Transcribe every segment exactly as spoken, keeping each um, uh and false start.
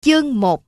Chương một.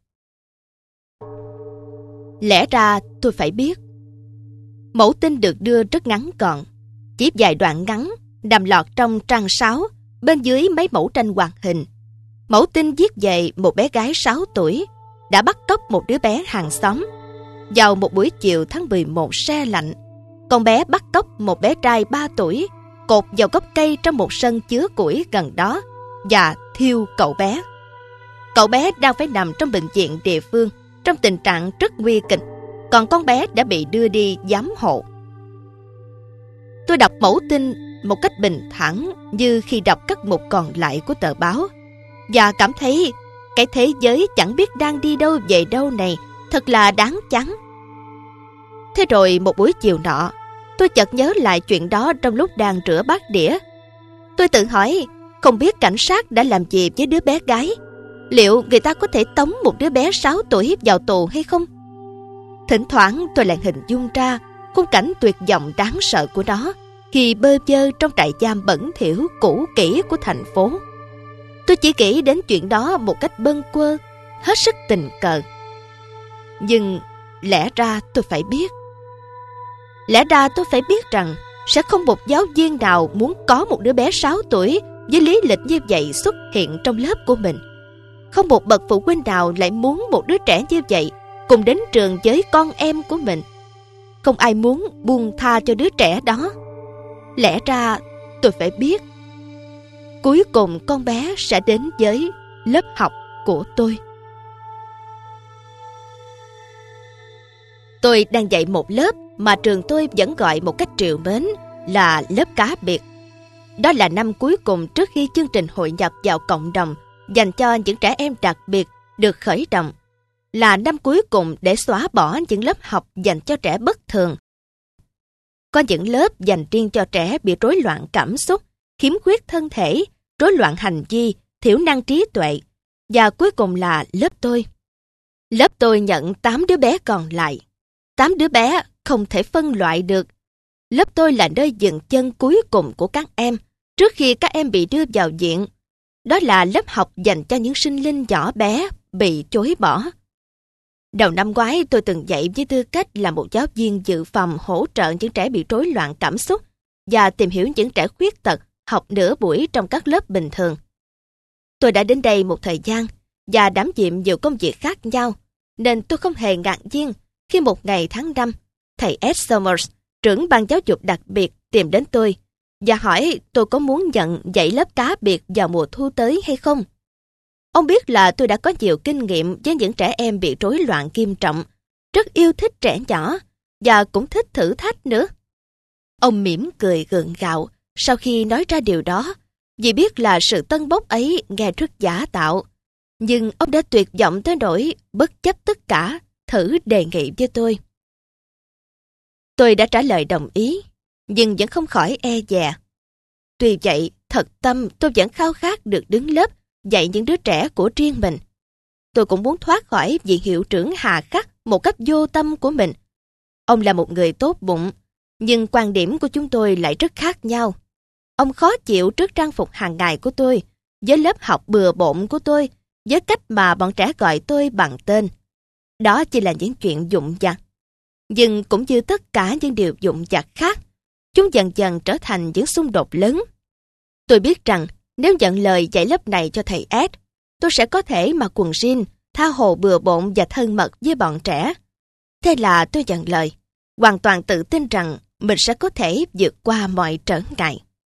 Lẽ ra tôi phải biết. Mẫu tin được đưa rất ngắn gọn, chỉ vài đoạn ngắn nằm lọt trong trang sáu, bên dưới mấy mẫu tranh hoạt hình. Mẫu tin viết về một bé gái sáu tuổi đã bắt cóc một đứa bé hàng xóm. Vào một buổi chiều tháng mười một se lạnh, con bé bắt cóc một bé trai ba tuổi, cột vào gốc cây trong một sân chứa củi gần đó và thiêu cậu bé. Cậu bé đang phải nằm trong bệnh viện địa phương trong tình trạng rất nguy kịch, còn con bé đã bị đưa đi giám hộ. Tôi đọc mẫu tin một cách bình thản như khi đọc các mục còn lại của tờ báo, và cảm thấy cái thế giới chẳng biết đang đi đâu về đâu này thật là đáng chán. Thế rồi một buổi chiều nọ, tôi chợt nhớ lại chuyện đó trong lúc đang rửa bát đĩa. Tôi tự hỏi, không biết cảnh sát đã làm gì với đứa bé gái? Liệu người ta có thể tống một đứa bé sáu tuổi vào tù hay không? Thỉnh thoảng tôi lại hình dung ra khung cảnh tuyệt vọng đáng sợ của nó khi bơ vơ trong trại giam bẩn thỉu cũ kỹ của thành phố. Tôi chỉ nghĩ đến chuyện đó một cách bâng quơ, hết sức tình cờ. Nhưng lẽ ra tôi phải biết. Lẽ ra tôi phải biết rằng sẽ không một giáo viên nào muốn có một đứa bé sáu tuổi với lý lịch như vậy xuất hiện trong lớp của mình. Không một bậc phụ huynh nào lại muốn một đứa trẻ như vậy cùng đến trường với con em của mình. Không ai muốn buông tha cho đứa trẻ đó. Lẽ ra tôi phải biết. Cuối cùng con bé sẽ đến với lớp học của tôi. Tôi đang dạy một lớp mà trường tôi vẫn gọi một cách trìu mến là lớp cá biệt. Đó là năm cuối cùng trước khi chương trình hội nhập vào cộng đồng dành cho những trẻ em đặc biệt được khởi động, là năm cuối cùng để xóa bỏ những lớp học dành cho trẻ bất thường. Có những lớp dành riêng cho trẻ bị rối loạn cảm xúc, khiếm khuyết thân thể, rối loạn hành vi, thiểu năng trí tuệ, và cuối cùng là lớp tôi. Lớp tôi nhận tám đứa bé còn lại. tám đứa bé không thể phân loại được. Lớp tôi là nơi dừng chân cuối cùng của các em trước khi các em bị đưa vào viện. Đó là lớp học dành cho những sinh linh nhỏ bé bị chối bỏ. Đầu năm ngoái tôi từng dạy với tư cách là một giáo viên dự phòng hỗ trợ những trẻ bị rối loạn cảm xúc và tìm hiểu những trẻ khuyết tật học nửa buổi trong các lớp bình thường. Tôi đã đến đây một thời gian và đảm nhiệm nhiều công việc khác nhau, nên tôi không hề ngạc nhiên khi một ngày tháng năm, thầy Ed Summers, trưởng ban giáo dục đặc biệt, tìm đến tôi và hỏi tôi có muốn nhận dạy lớp cá biệt vào mùa thu tới hay không. Ông biết là tôi đã có nhiều kinh nghiệm với những trẻ em bị rối loạn nghiêm trọng, rất yêu thích trẻ nhỏ và cũng thích thử thách nữa. Ông mỉm cười gượng gạo sau khi nói ra điều đó, vì biết là sự tân bốc ấy nghe rất giả tạo. Nhưng ông đã tuyệt vọng tới nỗi bất chấp tất cả thử đề nghị với tôi. Tôi đã trả lời đồng ý, nhưng vẫn không khỏi e dè. Tuy vậy, thật tâm tôi vẫn khao khát được đứng lớp dạy những đứa trẻ của riêng mình. Tôi cũng muốn thoát khỏi vị hiệu trưởng hà khắc một cách vô tâm của mình. Ông là một người tốt bụng, nhưng quan điểm của chúng tôi lại rất khác nhau. Ông khó chịu trước trang phục hàng ngày của tôi, với lớp học bừa bộn của tôi, với cách mà bọn trẻ gọi tôi bằng tên. Đó chỉ là những chuyện vụn vặt. Nhưng cũng như tất cả những điều vụn vặt khác, chúng dần dần trở thành những xung đột lớn. Tôi biết rằng nếu nhận lời dạy lớp này cho thầy Ed, tôi sẽ có thể mặc quần jean, tha hồ bừa bộn và thân mật với bọn trẻ. Thế là tôi nhận lời, hoàn toàn tự tin rằng mình sẽ có thể vượt qua mọi trở ngại.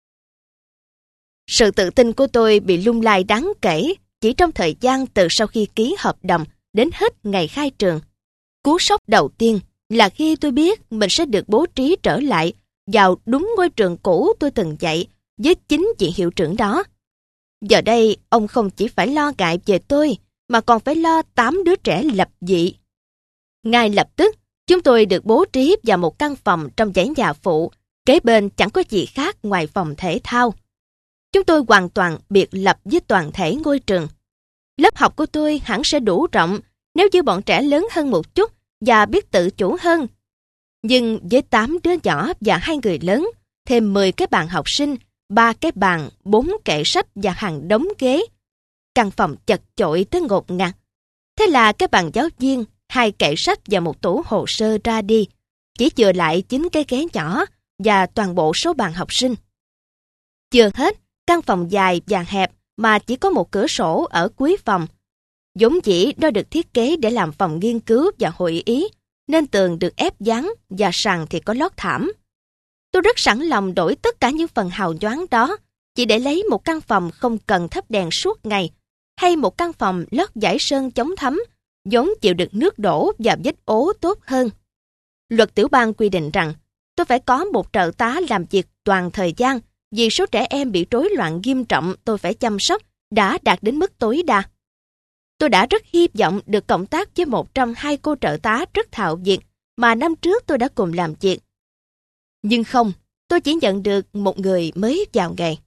Sự tự tin của tôi bị lung lay đáng kể chỉ trong thời gian từ sau khi ký hợp đồng đến hết ngày khai trường. Cú sốc đầu tiên là khi tôi biết mình sẽ được bố trí trở lại vào đúng ngôi trường cũ tôi từng dạy với chính vị hiệu trưởng đó. Giờ đây, ông không chỉ phải lo ngại về tôi, mà còn phải lo tám đứa trẻ lập dị. Ngay lập tức, chúng tôi được bố trí vào một căn phòng trong dãy nhà phụ, kế bên chẳng có gì khác ngoài phòng thể thao. Chúng tôi hoàn toàn biệt lập với toàn thể ngôi trường. Lớp học của tôi hẳn sẽ đủ rộng nếu như bọn trẻ lớn hơn một chút và biết tự chủ hơn. Nhưng với tám đứa nhỏ và hai người lớn, thêm mười cái bàn học sinh, ba cái bàn, bốn kệ sách và hàng đống ghế, căn phòng chật chội tới ngột ngạt, Thế là cái bàn giáo viên, hai kệ sách và một tủ hồ sơ ra đi, chỉ chừa lại chín cái ghế nhỏ và toàn bộ số bàn học sinh. Chưa hết, căn phòng dài và hẹp mà chỉ có một cửa sổ ở cuối phòng. Vốn dĩ nó được thiết kế để làm phòng nghiên cứu và hội ý, nên tường được ép dán và sàn thì có lót thảm. Tôi rất sẵn lòng đổi tất cả những phần hào nhoáng đó, chỉ để lấy một căn phòng không cần thắp đèn suốt ngày, hay một căn phòng lót dải sơn chống thấm, vốn chịu được nước đổ và vết ố tốt hơn. Luật tiểu bang quy định rằng tôi phải có một trợ tá làm việc toàn thời gian, vì số trẻ em bị rối loạn nghiêm trọng tôi phải chăm sóc đã đạt đến mức tối đa. Tôi đã rất hy vọng được cộng tác với một trong hai cô trợ tá rất thạo việc mà năm trước tôi đã cùng làm việc. Nhưng không, tôi chỉ nhận được một người mới vào nghề.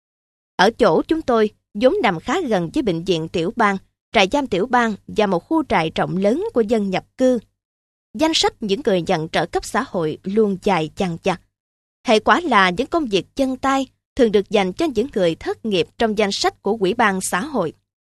Ở chỗ chúng tôi, vốn nằm khá gần với bệnh viện tiểu bang, trại giam tiểu bang và một khu trại rộng lớn của dân nhập cư. Danh sách những người nhận trợ cấp xã hội luôn dài chằng chặt. Hệ quả là những công việc chân tay thường được dành cho những người thất nghiệp trong danh sách của Ủy ban xã hội.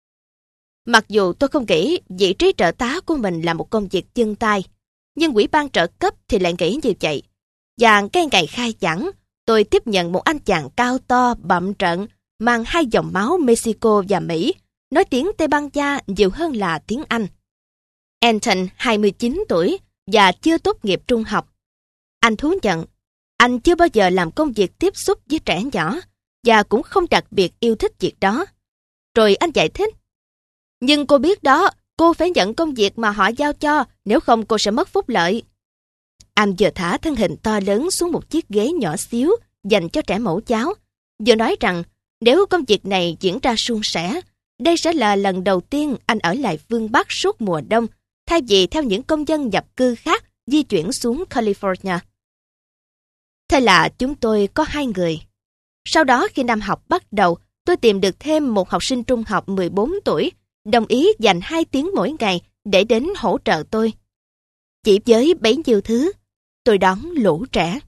Mặc dù tôi không nghĩ vị trí trợ tá của mình là một công việc chân tay, nhưng Ủy ban trợ cấp thì lại nghĩ như vậy. Và cái ngày khai giảng, tôi tiếp nhận một anh chàng cao to, bậm trợn, mang hai dòng máu Mexico và Mỹ, nói tiếng Tây Ban Nha nhiều hơn là tiếng Anh. Anton, hai mươi chín tuổi, và chưa tốt nghiệp trung học. Anh thú nhận, anh chưa bao giờ làm công việc tiếp xúc với trẻ nhỏ, và cũng không đặc biệt yêu thích việc đó. Rồi anh giải thích, nhưng cô biết đó, cô phải nhận công việc mà họ giao cho, nếu không cô sẽ mất phúc lợi. Anh vừa thả thân hình to lớn xuống một chiếc ghế nhỏ xíu dành cho trẻ mẫu giáo, vừa nói rằng nếu công việc này diễn ra suôn sẻ, đây sẽ là lần đầu tiên anh ở lại phương Bắc suốt mùa đông, thay vì theo những công dân nhập cư khác di chuyển xuống California. Thế là chúng tôi có hai người. Sau đó khi năm học bắt đầu, tôi tìm được thêm một học sinh trung học mười bốn tuổi, đồng ý dành hai tiếng mỗi ngày để đến hỗ trợ tôi. Chỉ với bấy nhiêu thứ, tôi đón lũ trẻ.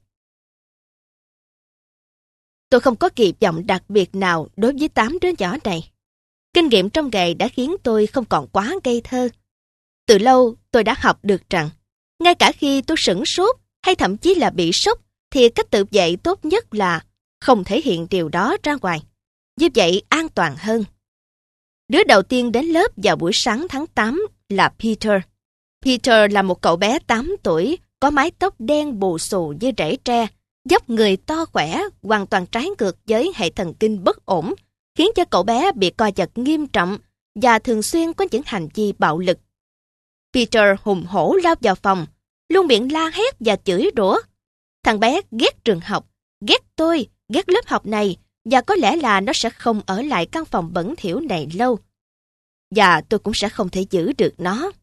Tôi không có kỳ vọng đặc biệt nào đối với tám đứa nhỏ này. Kinh nghiệm trong nghề đã khiến tôi không còn quá ngây thơ. Từ lâu tôi đã học được rằng, ngay cả khi tôi sửng sốt hay thậm chí là bị sốc, thì cách tự vệ tốt nhất là không thể hiện điều đó ra ngoài. Như vậy an toàn hơn. Đứa đầu tiên đến lớp vào buổi sáng tháng tám là Peter. Peter là một cậu bé tám tuổi, có mái tóc đen bù xù như rễ tre, dốc người to khỏe, hoàn toàn trái ngược với hệ thần kinh bất ổn, khiến cho cậu bé bị co giật nghiêm trọng và thường xuyên có những hành vi bạo lực. Peter hùng hổ lao vào phòng, luôn miệng la hét và chửi rủa. Thằng bé ghét trường học, ghét tôi, ghét lớp học này, và có lẽ là nó sẽ không ở lại căn phòng bẩn thỉu này lâu. Và tôi cũng sẽ không thể giữ được nó.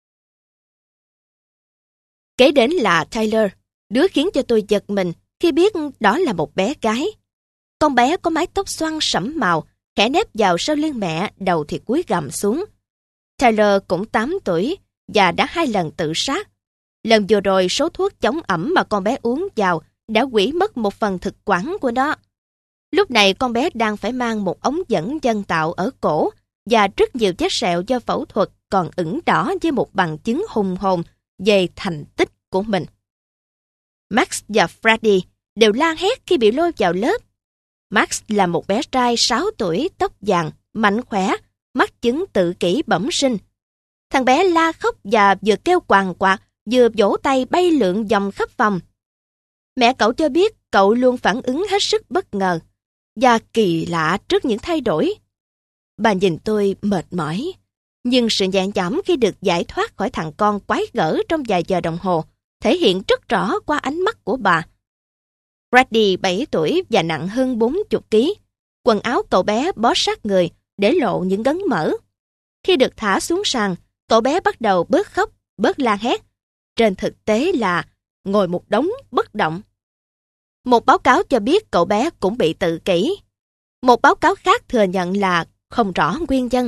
Kế đến là Tyler, đứa khiến cho tôi giật mình khi biết đó là một bé gái. Con bé có mái tóc xoăn sẫm màu, khẽ nép vào sau lưng mẹ, đầu thì cúi gằm xuống. Tyler cũng tám tuổi và đã hai lần tự sát. Lần vừa rồi số thuốc chống ẩm mà con bé uống vào đã hủy mất một phần thực quản của nó. Lúc này con bé đang phải mang một ống dẫn nhân tạo ở cổ và rất nhiều vết sẹo do phẫu thuật còn ửng đỏ với một bằng chứng hùng hồn về thành tích của mình. Max và Freddy đều la hét khi bị lôi vào lớp. Max là một bé trai sáu tuổi, tóc vàng, mạnh khỏe, mắc chứng tự kỷ bẩm sinh. Thằng bé la khóc và vừa kêu quàng quạt, vừa vỗ tay bay lượn vòng khắp phòng. Mẹ cậu cho biết cậu luôn phản ứng hết sức bất ngờ và kỳ lạ trước những thay đổi. Bà nhìn tôi mệt mỏi, nhưng sự nhẹ nhõm khi được giải thoát khỏi thằng con quái gở trong vài giờ đồng hồ thể hiện rất rõ qua ánh mắt của bà. Freddy bảy tuổi và nặng hơn bốn mươi ký. Quần áo cậu bé bó sát người để lộ những gấn mỡ. Khi được thả xuống sàn, cậu bé bắt đầu bớt khóc, bớt la hét. Trên thực tế là ngồi một đống bất động. Một báo cáo cho biết cậu bé cũng bị tự kỷ. Một báo cáo khác thừa nhận là không rõ nguyên nhân.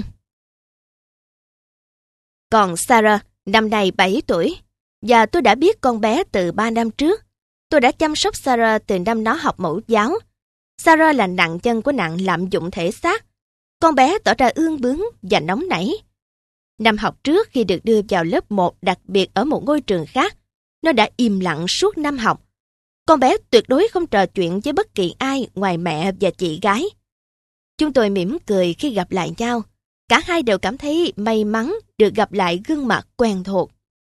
Còn Sarah, năm nay bảy tuổi, và tôi đã biết con bé từ ba năm trước. Tôi đã chăm sóc Sarah từ năm nó học mẫu giáo. Sarah là nạn nhân của nạn lạm dụng thể xác. Con bé tỏ ra ương bướng và nóng nảy. Năm học trước khi được đưa vào lớp một đặc biệt ở một ngôi trường khác, nó đã im lặng suốt năm học. Con bé tuyệt đối không trò chuyện với bất kỳ ai ngoài mẹ và chị gái. Chúng tôi mỉm cười khi gặp lại nhau. Cả hai đều cảm thấy may mắn được gặp lại gương mặt quen thuộc.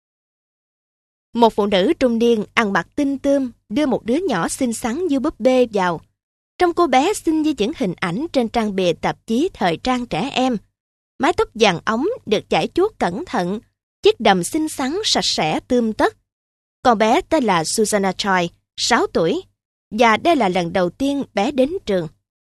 Một phụ nữ trung niên ăn mặc tinh tươm đưa một đứa nhỏ xinh xắn như búp bê vào. Trông cô bé xinh như những hình ảnh trên trang bìa tạp chí thời trang trẻ em. Mái tóc vàng óng được chải chuốt cẩn thận, chiếc đầm xinh xắn sạch sẽ tươm tất. Con bé tên là Susanna Choi, sáu tuổi, và đây là lần đầu tiên bé đến trường.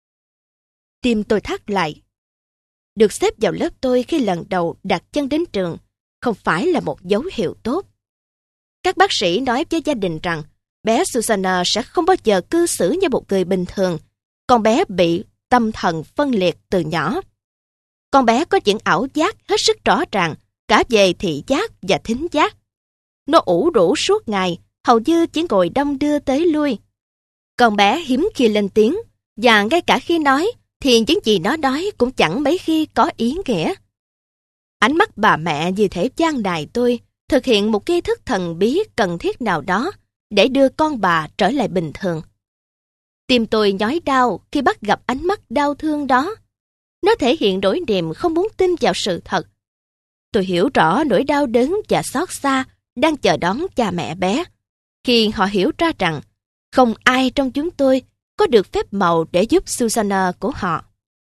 Tim tôi thắt lại. Được xếp vào lớp tôi khi lần đầu đặt chân đến trường không phải là một dấu hiệu tốt. Các bác sĩ nói với gia đình rằng bé Susanna sẽ không bao giờ cư xử như một người bình thường. Con bé bị tâm thần phân liệt từ nhỏ. Con bé có những ảo giác hết sức rõ ràng, cả về thị giác và thính giác. Nó ủ rũ suốt ngày, hầu như chỉ ngồi đong đưa tới lui. Con bé hiếm khi lên tiếng, và ngay cả khi nói, thì những gì nó nói cũng chẳng mấy khi có ý nghĩa. Ánh mắt bà mẹ như thể gian đài tôi thực hiện một nghi thức thần bí cần thiết nào đó để đưa con bà trở lại bình thường. Tim tôi nhói đau khi bắt gặp ánh mắt đau thương đó. Nó thể hiện nỗi niềm không muốn tin vào sự thật. Tôi hiểu rõ nỗi đau đớn và xót xa đang chờ đón cha mẹ bé, khi họ hiểu ra rằng không ai trong chúng tôi có được phép màu để giúp Susanna của họ.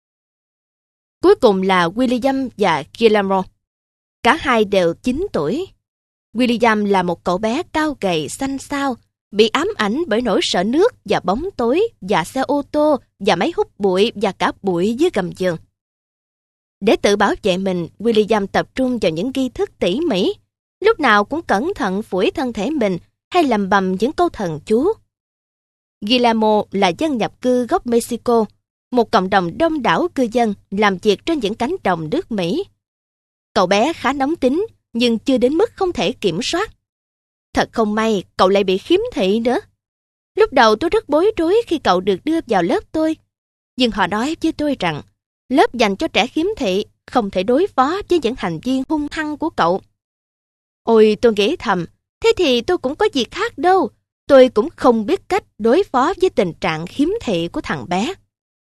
Cuối cùng là William và Guillermo. Cả hai đều chín tuổi. William là một cậu bé cao gầy xanh xao, bị ám ảnh bởi nỗi sợ nước và bóng tối và xe ô tô và máy hút bụi và cả bụi dưới gầm giường. Để tự bảo vệ mình, William tập trung vào những nghi thức tỉ mỉ, lúc nào cũng cẩn thận phủi thân thể mình hay lầm bầm những câu thần chú. Guillermo là dân nhập cư gốc Mexico, một cộng đồng đông đảo cư dân làm việc trên những cánh đồng nước Mỹ. Cậu bé khá nóng tính, nhưng chưa đến mức không thể kiểm soát. Thật không may, cậu lại bị khiếm thị nữa. Lúc đầu tôi rất bối rối khi cậu được đưa vào lớp tôi, nhưng họ nói với tôi rằng lớp dành cho trẻ khiếm thị không thể đối phó với những hành vi hung hăng của cậu. Ôi, tôi nghĩ thầm, thế thì tôi cũng có gì khác đâu. Tôi cũng không biết cách đối phó với tình trạng khiếm thị của thằng bé.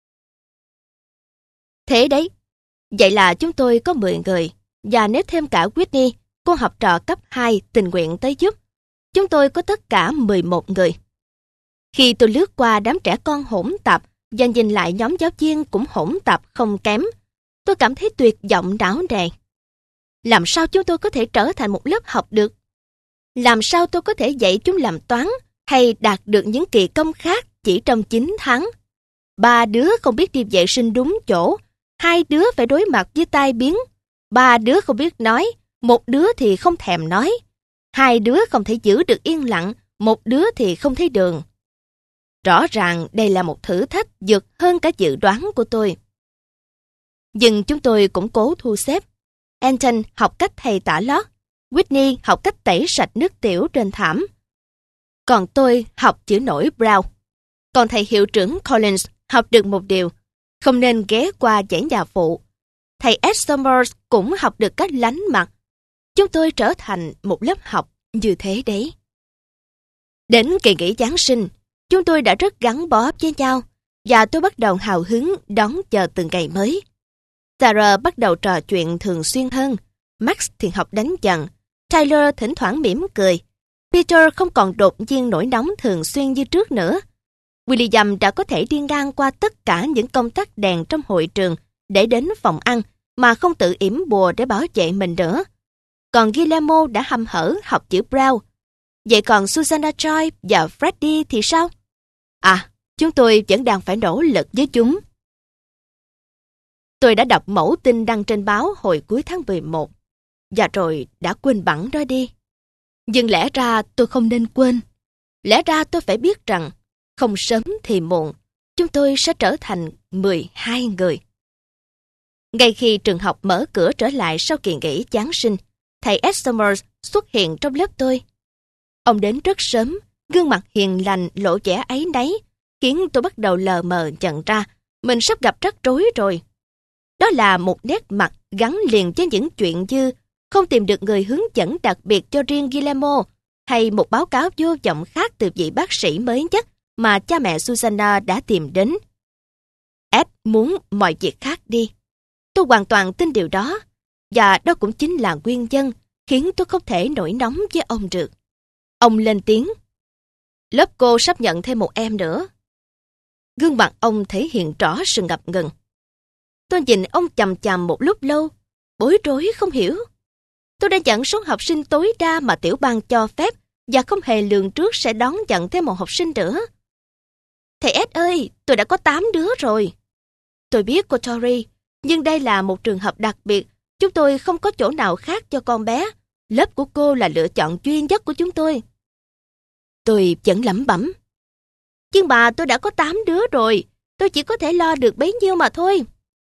Thế đấy, vậy là chúng tôi có mười người, và nếu thêm cả Whitney, cô học trò cấp hai tình nguyện tới giúp, chúng tôi có tất cả mười một người. Khi tôi lướt qua đám trẻ con hỗn tạp và nhìn lại nhóm giáo viên cũng hỗn tạp không kém, tôi cảm thấy tuyệt vọng não nề. Làm sao chúng tôi có thể trở thành một lớp học được? Làm sao tôi có thể dạy chúng làm toán hay đạt được những kỳ công khác chỉ trong chín tháng? Ba đứa không biết đi vệ sinh đúng chỗ, hai đứa phải đối mặt với tai biến, ba đứa không biết nói, một đứa thì không thèm nói, hai đứa không thể giữ được yên lặng, một đứa thì không thấy đường. Rõ ràng đây là một thử thách vượt hơn cả dự đoán của tôi. Nhưng chúng tôi cũng cố thu xếp. Anton học cách thầy tả lót, Whitney học cách tẩy sạch nước tiểu trên thảm. Còn tôi học chữ nổi Brown. Còn thầy hiệu trưởng Collins học được một điều, không nên ghé qua dãy nhà phụ. Thầy Ed Summers cũng học được cách lánh mặt. Chúng tôi trở thành một lớp học như thế đấy. Đến kỳ nghỉ Giáng sinh, chúng tôi đã rất gắn bó với nhau, và tôi bắt đầu hào hứng đón chờ từng ngày mới. Sarah bắt đầu trò chuyện thường xuyên hơn, Max thì học đánh dần, Tyler thỉnh thoảng mỉm cười, Peter không còn đột nhiên nổi nóng thường xuyên như trước nữa. William đã có thể đi ngang qua tất cả những công tắc đèn trong hội trường để đến phòng ăn mà không tự yểm bùa để bảo vệ mình nữa. Còn Guillermo đã hăm hở học chữ Brown. Vậy còn Susanna Choi và Freddie thì sao? À, chúng tôi vẫn đang phải nỗ lực với chúng. Tôi đã đọc mẫu tin đăng trên báo hồi cuối tháng mười một, và rồi đã quên bẵng nó đi. Nhưng lẽ ra tôi không nên quên. Lẽ ra tôi phải biết rằng, không sớm thì muộn, chúng tôi sẽ trở thành mười hai người. Ngay khi trường học mở cửa trở lại sau kỳ nghỉ Giáng sinh, thầy Ed Summers xuất hiện trong lớp tôi. Ông đến rất sớm, gương mặt hiền lành lộ vẻ áy náy, khiến tôi bắt đầu lờ mờ nhận ra mình sắp gặp rắc rối rồi. Đó là một nét mặt gắn liền với những chuyện như không tìm được người hướng dẫn đặc biệt cho riêng Guillermo, hay một báo cáo vô vọng khác từ vị bác sĩ mới nhất mà cha mẹ Susanna đã tìm đến. Ed muốn mọi việc khác đi. Tôi hoàn toàn tin điều đó, và đó cũng chính là nguyên nhân khiến tôi không thể nổi nóng với ông được. Ông lên tiếng. Lớp cô sắp nhận thêm một em nữa. Gương mặt ông thể hiện rõ sự ngập ngừng. Tôi nhìn ông chằm chằm một lúc lâu, bối rối không hiểu. Tôi đã nhận số học sinh tối đa mà tiểu bang cho phép và không hề lường trước sẽ đón nhận thêm một học sinh nữa. Thầy Ed ơi, tôi đã có tám đứa rồi. Tôi biết cô Tori, nhưng đây là một trường hợp đặc biệt. Chúng tôi không có chỗ nào khác cho con bé. Lớp của cô là lựa chọn duy nhất của chúng tôi. Tôi vẫn lẩm bẩm. Nhưng mà tôi đã có tám đứa rồi. Tôi chỉ có thể lo được bấy nhiêu mà thôi.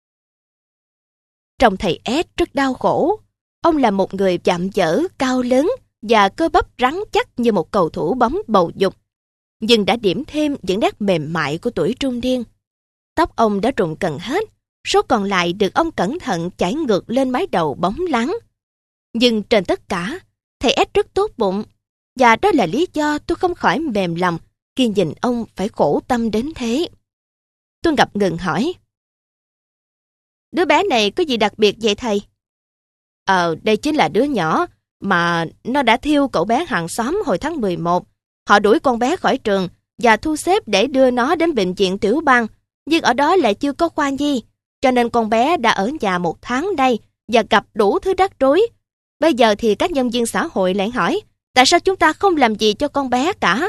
Trông thầy Ed rất đau khổ. Ông là một người chạm dở, cao lớn và cơ bắp rắn chắc như một cầu thủ bóng bầu dục, nhưng đã điểm thêm những nét mềm mại của tuổi trung niên. Tóc ông đã rụng gần hết, số còn lại được ông cẩn thận chải ngược lên mái đầu bóng láng. Nhưng trên tất cả, thầy Ed rất tốt bụng, và đó là lý do tôi không khỏi mềm lòng khi nhìn ông phải khổ tâm đến thế. Tôi ngập ngừng hỏi. Đứa bé này có gì đặc biệt vậy thầy? Ờ, đây chính là đứa nhỏ mà nó đã thiêu cậu bé hàng xóm hồi tháng mười một. Họ đuổi con bé khỏi trường và thu xếp để đưa nó đến bệnh viện tiểu bang, nhưng ở đó lại chưa có khoa nhi, cho nên con bé đã ở nhà một tháng đây và gặp đủ thứ rắc rối. Bây giờ thì các nhân viên xã hội lại hỏi, tại sao chúng ta không làm gì cho con bé cả?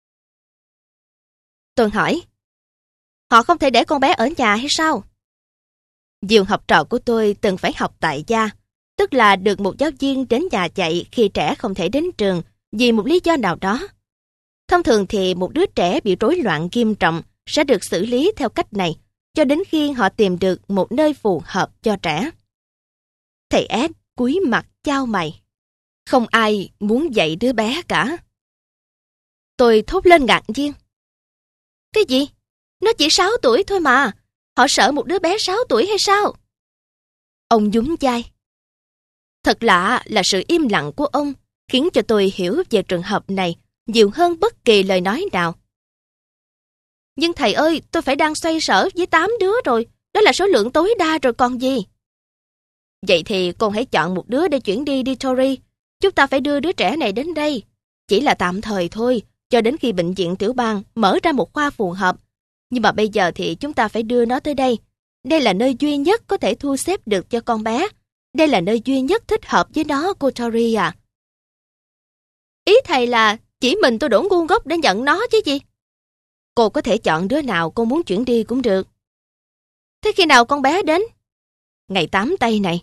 Tôi hỏi, họ không thể để con bé ở nhà hay sao? Nhiều học trò của tôi từng phải học tại gia, tức là được một giáo viên đến nhà dạy khi trẻ không thể đến trường vì một lý do nào đó. Thông thường thì một đứa trẻ bị rối loạn nghiêm trọng sẽ được xử lý theo cách này cho đến khi họ tìm được một nơi phù hợp cho trẻ. Thầy Ed cúi mặt chau mày. Không ai muốn dạy đứa bé cả. Tôi thốt lên ngạc nhiên. Cái gì? Nó chỉ sáu tuổi thôi mà. Họ sợ một đứa bé sáu tuổi hay sao? Ông nhún vai. Thật lạ là sự im lặng của ông khiến cho tôi hiểu về trường hợp này nhiều hơn bất kỳ lời nói nào. Nhưng thầy ơi, tôi phải đang xoay sở với tám đứa rồi. Đó là số lượng tối đa rồi còn gì. Vậy thì con hãy chọn một đứa để chuyển đi đi Tori. Chúng ta phải đưa đứa trẻ này đến đây. Chỉ là tạm thời thôi, cho đến khi bệnh viện tiểu bang mở ra một khoa phù hợp. Nhưng mà bây giờ thì chúng ta phải đưa nó tới đây. Đây là nơi duy nhất có thể thu xếp được cho con bé. Đây là nơi duy nhất thích hợp với nó, cô Tori à. Ý thầy là chỉ mình tôi đủ ngu ngốc để nhận nó chứ gì? Cô có thể chọn đứa nào cô muốn chuyển đi cũng được. Thế khi nào con bé đến? Ngày tám tây này.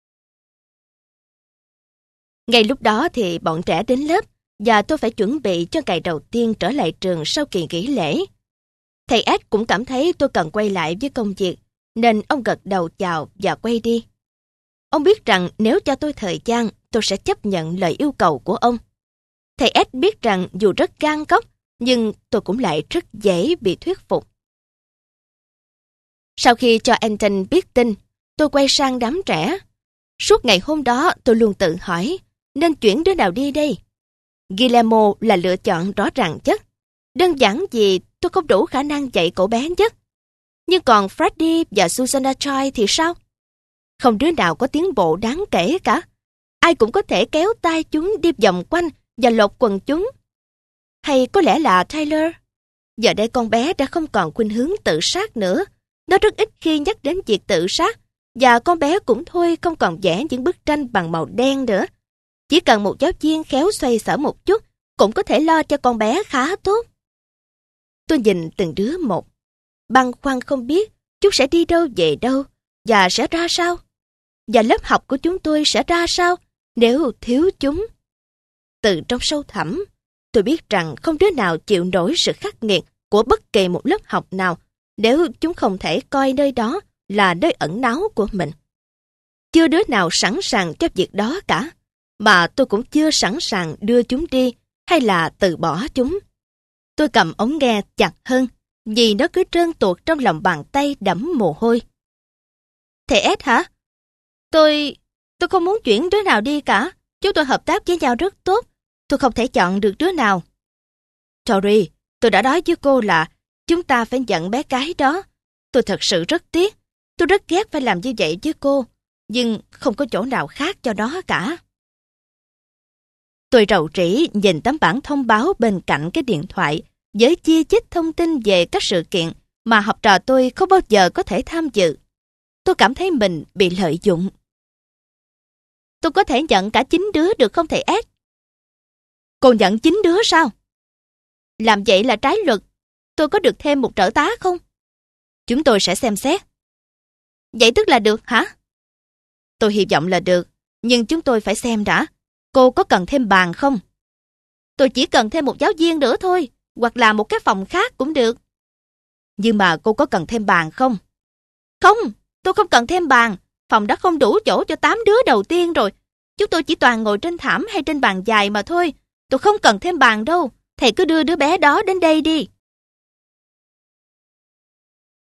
Ngay lúc đó thì bọn trẻ đến lớp và tôi phải chuẩn bị cho ngày đầu tiên trở lại trường sau kỳ nghỉ lễ. Thầy Ed cũng cảm thấy tôi cần quay lại với công việc, nên ông gật đầu chào và quay đi. Ông biết rằng nếu cho tôi thời gian, tôi sẽ chấp nhận lời yêu cầu của ông. Thầy Ed biết rằng dù rất gan góc, nhưng tôi cũng lại rất dễ bị thuyết phục. Sau khi cho Anton biết tin, tôi quay sang đám trẻ. Suốt ngày hôm đó tôi luôn tự hỏi, nên chuyển đứa nào đi đây? Guillermo là lựa chọn rõ ràng nhất. Đơn giản vì tôi không đủ khả năng dạy cậu bé nhất. Nhưng còn Freddy và Susanna Choi thì sao? Không đứa nào có tiến bộ đáng kể cả. Ai cũng có thể kéo tay chúng đi vòng quanh và lột quần chúng. Hay có lẽ là Tyler? Giờ đây con bé đã không còn khuynh hướng tự sát nữa. Nó rất ít khi nhắc đến việc tự sát. Và con bé cũng thôi không còn vẽ những bức tranh bằng màu đen nữa. Chỉ cần một giáo viên khéo xoay sở một chút cũng có thể lo cho con bé khá tốt. Tôi nhìn từng đứa một, băn khoăn không biết chúng sẽ đi đâu về đâu và sẽ ra sao. Và lớp học của chúng tôi sẽ ra sao nếu thiếu chúng. Từ trong sâu thẳm, tôi biết rằng không đứa nào chịu nổi sự khắc nghiệt của bất kỳ một lớp học nào nếu chúng không thể coi nơi đó là nơi ẩn náu của mình. Chưa đứa nào sẵn sàng cho việc đó cả, mà tôi cũng chưa sẵn sàng đưa chúng đi hay là từ bỏ chúng. Tôi cầm ống nghe chặt hơn vì nó cứ trơn tuột trong lòng bàn tay đẫm mồ hôi. Thầy S hả? Tôi... tôi không muốn chuyển đứa nào đi cả. Chúng tôi hợp tác với nhau rất tốt. Tôi không thể chọn được đứa nào. Tori, tôi đã nói với cô là chúng ta phải nhận bé gái đó. Tôi thật sự rất tiếc. Tôi rất ghét phải làm như vậy với cô. Nhưng không có chỗ nào khác cho nó cả. Tôi rầu rĩ nhìn tấm bảng thông báo bên cạnh cái điện thoại với chia chích thông tin về các sự kiện mà học trò tôi không bao giờ có thể tham dự. Tôi cảm thấy mình bị lợi dụng. Tôi có thể nhận cả chín đứa được không thầy S? Cô nhận chín đứa sao? Làm vậy là trái luật. Tôi có được thêm một trợ tá không? Chúng tôi sẽ xem xét. Vậy tức là được hả? Tôi hy vọng là được, nhưng chúng tôi phải xem đã. Cô có cần thêm bàn không? Tôi chỉ cần thêm một giáo viên nữa thôi, hoặc là một cái phòng khác cũng được. Nhưng mà cô có cần thêm bàn không? Không, tôi không cần thêm bàn. Phòng đã không đủ chỗ cho tám đứa đầu tiên rồi. Chúng tôi chỉ toàn ngồi trên thảm hay trên bàn dài mà thôi. Tôi không cần thêm bàn đâu. Thầy cứ đưa đứa bé đó đến đây đi.